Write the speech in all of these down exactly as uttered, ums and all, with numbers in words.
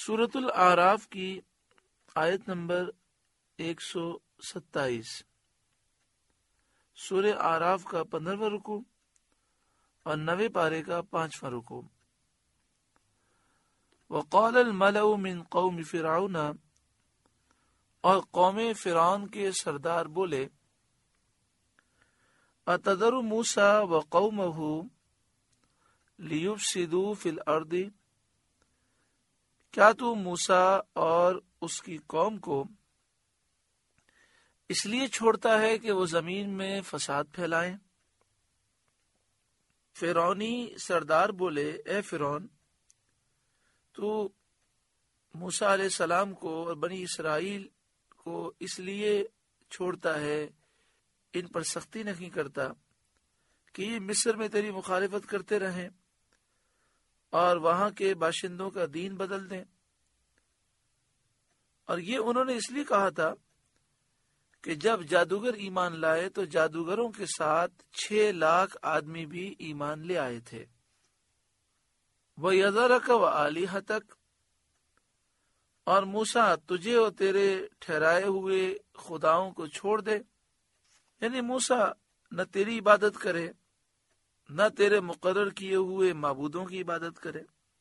سورۃ الاعراف کی آیت نمبر ایک سو ستائیس، سورہ اعراف کا پندرہواں رکوع اور نوے پارے کا پانچواں رکوع۔ وقال الملأ من قوم فرعون، اور قوم فرعون کے سردار بولے، اتذر موسیٰ وقومہ لیفسدوا فی الارض، کیا تو موسیٰ اور اس کی قوم کو اس لیے چھوڑتا ہے کہ وہ زمین میں فساد پھیلائیں؟ فرعونی سردار بولے، اے فرعون، تو موسیٰ علیہ السلام کو اور بنی اسرائیل کو اس لیے چھوڑتا ہے، ان پر سختی نہیں کرتا کہ یہ مصر میں تیری مخالفت کرتے رہیں اور وہاں کے باشندوں کا دین بدل دیں۔ اور یہ انہوں نے اس لیے کہا تھا کہ جب جادوگر ایمان لائے تو جادوگروں کے ساتھ چھ لاکھ آدمی بھی ایمان لے آئے تھے۔ وَيَذَرَكَ وَآلِهَتَكَ، اور موسیٰ تجھے اور تیرے ٹھہرائے ہوئے خداؤں کو چھوڑ دے، یعنی موسیٰ نہ تیری عبادت کرے نہ تیرے مقرر کیے ہوئے معبودوں کی عبادت کرے۔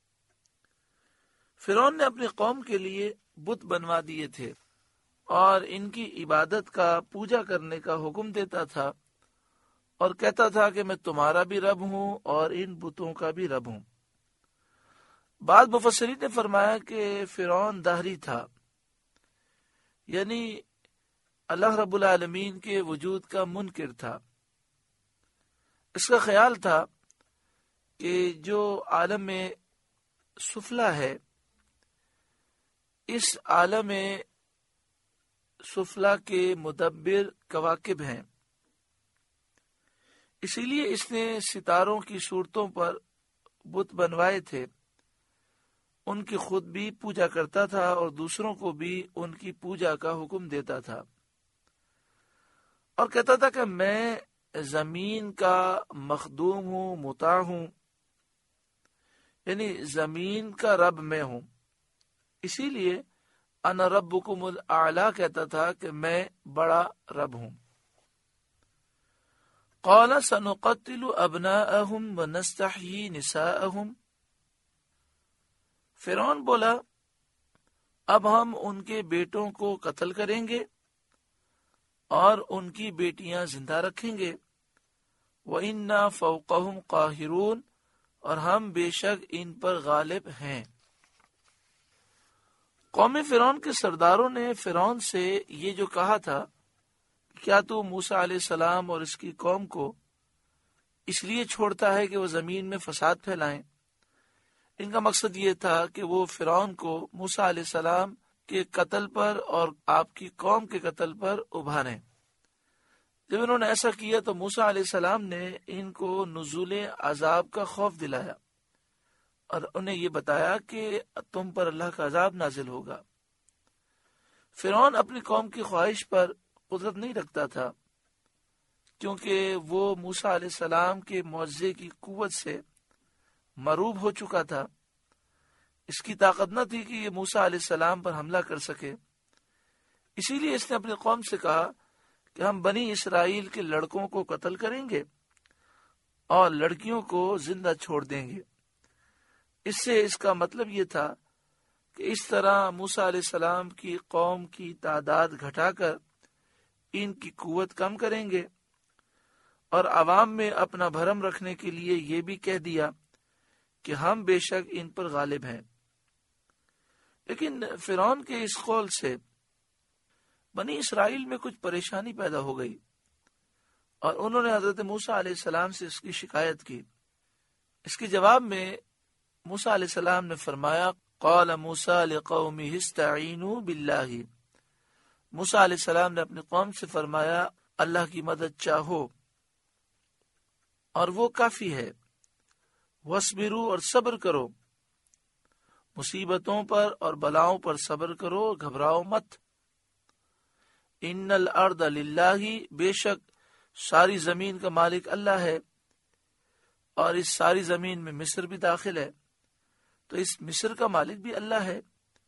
فرعون نے اپنی قوم کے لیے بت بنوا دیے تھے اور ان کی عبادت کا پوجا کرنے کا حکم دیتا تھا اور کہتا تھا کہ میں تمہارا بھی رب ہوں اور ان بتوں کا بھی رب ہوں۔ بعض مفسرین نے فرمایا کہ فرعون دہری تھا، یعنی اللہ رب العالمین کے وجود کا منکر تھا۔ اس کا خیال تھا کہ جو عالم سفلا ہے، اس عالم سفلا کے مدبر کواکب ہیں، اسی لیے اس نے ستاروں کی صورتوں پر بت بنوائے تھے۔ ان کی خود بھی پوجا کرتا تھا اور دوسروں کو بھی ان کی پوجا کا حکم دیتا تھا، اور کہتا تھا کہ میں زمین کا مخدوم ہوں، مطاع ہوں، یعنی زمین کا رب میں ہوں، اسی لیے انا ربکم الاعلی کہتا تھا کہ میں بڑا رب ہوں۔ قال سنقتل ابناءهم ونستحيي نساءهم، فرعون بولا اب ہم ان کے بیٹوں کو قتل کریں گے اور ان کی بیٹیاں زندہ رکھیں گے۔ وَإِنَّا فَوْقَهُمْ قَاهِرُونَ، اور ہم بے شک ان پر غالب ہیں۔ قوم فرعون کے سرداروں نے فرعون سے یہ جو کہا تھا، کیا تو موسیٰ علیہ السلام اور اس کی قوم کو اس لیے چھوڑتا ہے کہ وہ زمین میں فساد پھیلائیں؟ ان کا مقصد یہ تھا کہ وہ فرعون کو موسیٰ علیہ السلام کے قتل پر اور آپ کی قوم کے قتل پر ابھاریں۔ جب انہوں نے ایسا کیا تو موسیٰ علیہ السلام نے ان کو نزول عذاب کا خوف دلایا اور انہیں یہ بتایا کہ تم پر اللہ کا عذاب نازل ہوگا۔ فرعون اپنی قوم کی خواہش پر قدرت نہیں رکھتا تھا، کیونکہ وہ موسیٰ علیہ السلام کے معجزے کی قوت سے مروب ہو چکا تھا۔ اس کی طاقت نہ تھی کہ یہ موسیٰ علیہ السلام پر حملہ کر سکے، اسی لیے اس نے اپنی قوم سے کہا کہ ہم بنی اسرائیل کے لڑکوں کو قتل کریں گے اور لڑکیوں کو زندہ چھوڑ دیں گے۔ اس سے اس کا مطلب یہ تھا کہ اس طرح موسیٰ علیہ السلام کی قوم کی تعداد گھٹا کر ان کی قوت کم کریں گے، اور عوام میں اپنا بھرم رکھنے کے لیے یہ بھی کہہ دیا کہ ہم بے شک ان پر غالب ہیں۔ لیکن فرعون کے اس قول سے بنی اسرائیل میں کچھ پریشانی پیدا ہو گئی اور انہوں نے حضرت موسیٰ علیہ السلام سے اس کی شکایت کی۔ اس کے جواب میں موسیٰ علیہ السلام نے فرمایا، قال موسیٰ لقومہ استعینوا باللہ، موسیٰ علیہ السلام نے اپنی قوم سے فرمایا اللہ کی مدد چاہو اور وہ کافی ہے۔ وَاصْبِرُوا، اور صبر کرو، مصیبتوں پر اور بلاؤں پر صبر کرو، گھبراؤ مت۔ ان الارض للہ، بے شک ساری زمین کا مالک اللہ ہے، اور اس ساری زمین میں مصر بھی داخل ہے، تو اس مصر کا مالک بھی اللہ ہے۔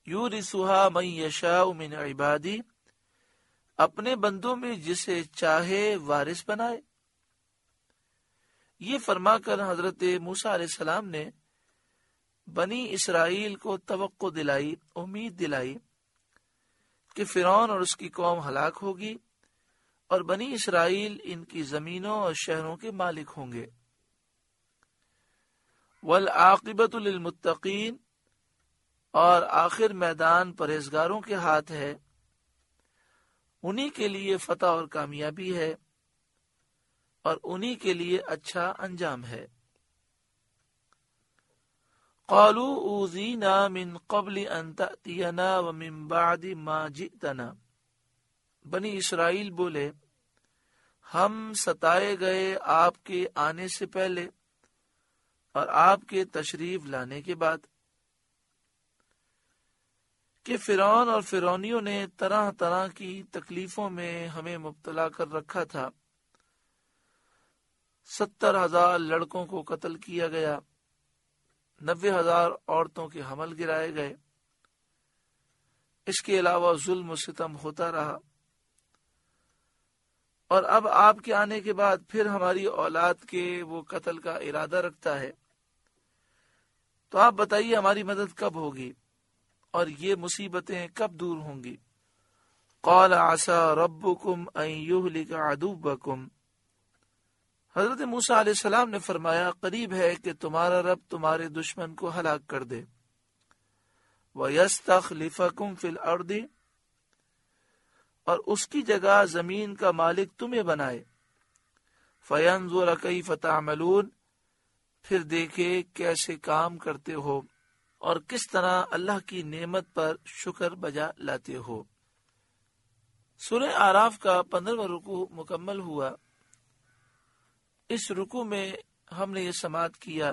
یورثھا من یشاء من عبادی، اپنے بندوں میں جسے چاہے وارث بنائے۔ یہ فرما کر حضرت موسیٰ علیہ السلام نے بنی اسرائیل کو توقع دلائی، امید دلائی کہ فرعون اور اس کی قوم ہلاک ہوگی اور بنی اسرائیل ان کی زمینوں اور شہروں کے مالک ہوں گے۔ والعاقبۃ للمتقین، اور آخر میدان پرہیزگاروں کے ہاتھ ہے، انہی کے لیے فتح اور کامیابی ہے اور انہی کے لیے اچھا انجام ہے۔ قالوا اوذینا من قبل ان تأتینا ومن بعد ما جئتنا، بنی اسرائیل بولے ہم ستائے گئے آپ کے آنے سے پہلے اور آپ کے تشریف لانے کے بعد، کہ فرعون اور فرعونیوں نے طرح طرح کی تکلیفوں میں ہمیں مبتلا کر رکھا تھا۔ ستر ہزار لڑکوں کو قتل کیا گیا، نوے ہزار عورتوں کے حمل گرائے گئے، اس کے علاوہ ظلم و ستم ہوتا رہا، اور اب آپ کے آنے کے بعد پھر ہماری اولاد کے وہ قتل کا ارادہ رکھتا ہے، تو آپ بتائیے ہماری مدد کب ہوگی اور یہ مصیبتیں کب دور ہوں گی؟ قال عسى ربكم ان يهلك عدوكم، حضرت موسیٰ علیہ السلام نے فرمایا قریب ہے کہ تمہارا رب تمہارے دشمن کو ہلاک کر دے، وَيَسْتَخْلِفَكُمْ فِي الْأَرْضِ، اور اس کی جگہ زمین کا مالک تمہیں بنائے، فَيَنْظُرَ كَيْفَ تَعْمَلُونَ، پھر دیکھے کیسے کام کرتے ہو اور کس طرح اللہ کی نعمت پر شکر بجا لاتے ہو۔ سورہ اعراف کا پندرہواں رکوع مکمل ہوا۔ اس رکوع میں ہم نے یہ سماعت کیا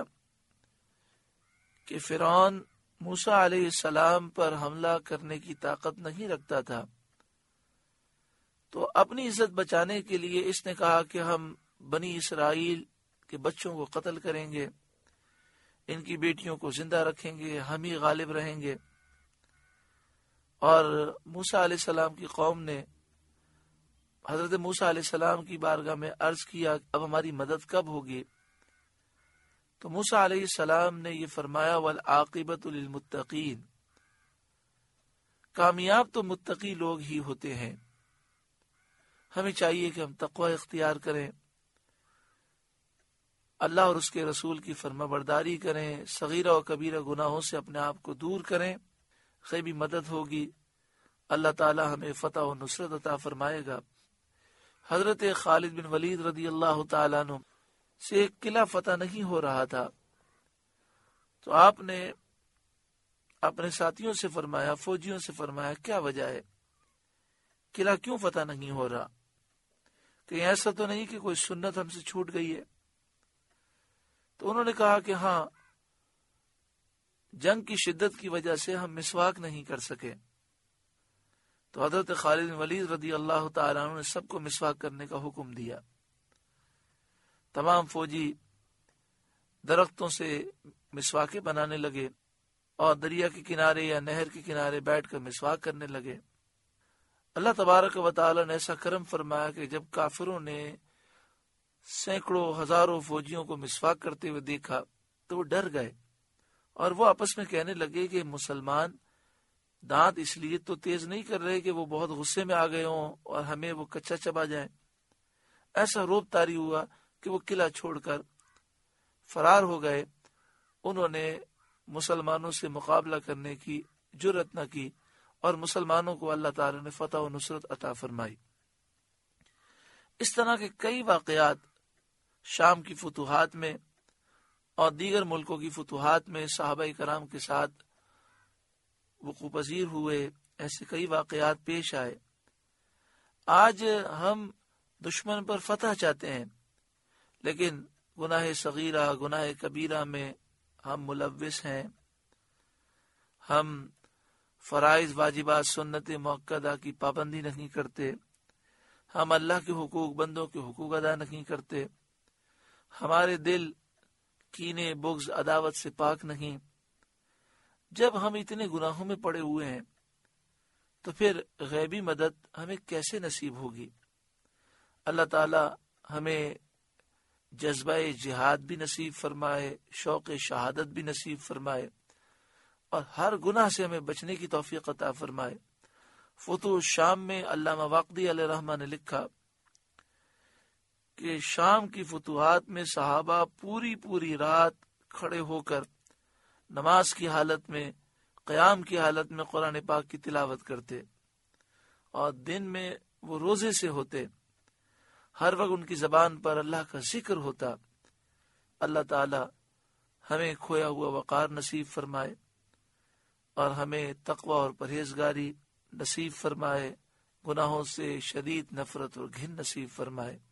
کہ فرعون موسیٰ علیہ السلام پر حملہ کرنے کی طاقت نہیں رکھتا تھا، تو اپنی عزت بچانے کے لیے اس نے کہا کہ ہم بنی اسرائیل کے بچوں کو قتل کریں گے، ان کی بیٹیوں کو زندہ رکھیں گے، ہم ہی غالب رہیں گے۔ اور موسیٰ علیہ السلام کی قوم نے حضرت موسیٰ علیہ السلام کی بارگاہ میں عرض کیا اب ہماری مدد کب ہوگی؟ تو موسیٰ علیہ السلام نے یہ فرمایا والعاقبۃ للمتقین، کامیاب تو متقی لوگ ہی ہوتے ہیں۔ ہمیں چاہیے کہ ہم تقوی اختیار کریں، اللہ اور اس کے رسول کی فرما برداری کریں، صغیرہ و کبیرہ گناہوں سے اپنے آپ کو دور کریں، غیبی مدد ہوگی، اللہ تعالی ہمیں فتح و نصرت عطا فرمائے گا۔ حضرت خالد بن ولید رضی اللہ تعالیٰ عنہ سے ایک قلعہ فتح نہیں ہو رہا تھا، تو آپ نے اپنے ساتھیوں سے فرمایا، فوجیوں سے فرمایا کیا وجہ ہے، قلعہ کیوں فتح نہیں ہو رہا؟ کہ ایسا تو نہیں کہ کوئی سنت ہم سے چھوٹ گئی ہے؟ تو انہوں نے کہا کہ ہاں، جنگ کی شدت کی وجہ سے ہم مسواک نہیں کر سکے۔ تو حضرت خالد بن ولید رضی اللہ تعالیٰ عنہ نے سب کو مسواک کرنے کا حکم دیا۔ تمام فوجی درختوں سے مسواکیں بنانے لگے اور دریا کے کنارے یا نہر کے کنارے بیٹھ کر مسواک کرنے لگے۔ اللہ تبارک و تعالیٰ نے ایسا کرم فرمایا کہ جب کافروں نے سینکڑوں ہزاروں فوجیوں کو مسواک کرتے ہوئے دیکھا تو وہ ڈر گئے اور وہ آپس میں کہنے لگے کہ مسلمان دانت اس لیے تو تیز نہیں کر رہے کہ وہ بہت غصے میں آ گئے ہوں اور ہمیں وہ کچا چبا جائیں۔ ایسا روب طاری ہوا کہ وہ قلعہ چھوڑ کر فرار ہو گئے۔ انہوں نے مسلمانوں سے مقابلہ کرنے کی جرأت نہ کی اور مسلمانوں کو اللہ تعالی نے فتح و نصرت عطا فرمائی۔ اس طرح کے کئی واقعات شام کی فتوحات میں اور دیگر ملکوں کی فتوحات میں صحابہ کرام کے ساتھ وقوع پذیر ہوئے، ایسے کئی واقعات پیش آئے۔ آج ہم دشمن پر فتح چاہتے ہیں، لیکن گناہ صغیرہ گناہ کبیرہ میں ہم ملوث ہیں۔ ہم فرائض واجبات سنت موقدہ کی پابندی نہیں کرتے، ہم اللہ کے حقوق بندوں کے حقوق ادا نہیں کرتے، ہمارے دل کینے بغض عداوت سے پاک نہیں، جب ہم اتنے گناہوں میں پڑے ہوئے ہیں تو پھر غیبی مدد ہمیں کیسے نصیب ہوگی؟ اللہ تعالی ہمیں جذبہ جہاد بھی نصیب فرمائے، شوق شہادت بھی نصیب فرمائے، اور ہر گناہ سے ہمیں بچنے کی توفیق عطا فرمائے۔ فتوح شام میں علامہ واقدی علیہ رحمہ نے لکھا کہ شام کی فتوحات میں صحابہ پوری پوری رات کھڑے ہو کر نماز کی حالت میں، قیام کی حالت میں قرآن پاک کی تلاوت کرتے، اور دن میں وہ روزے سے ہوتے، ہر وقت ان کی زبان پر اللہ کا ذکر ہوتا۔ اللہ تعالی ہمیں کھویا ہوا وقار نصیب فرمائے اور ہمیں تقوی اور پرہیزگاری نصیب فرمائے، گناہوں سے شدید نفرت اور گھن نصیب فرمائے۔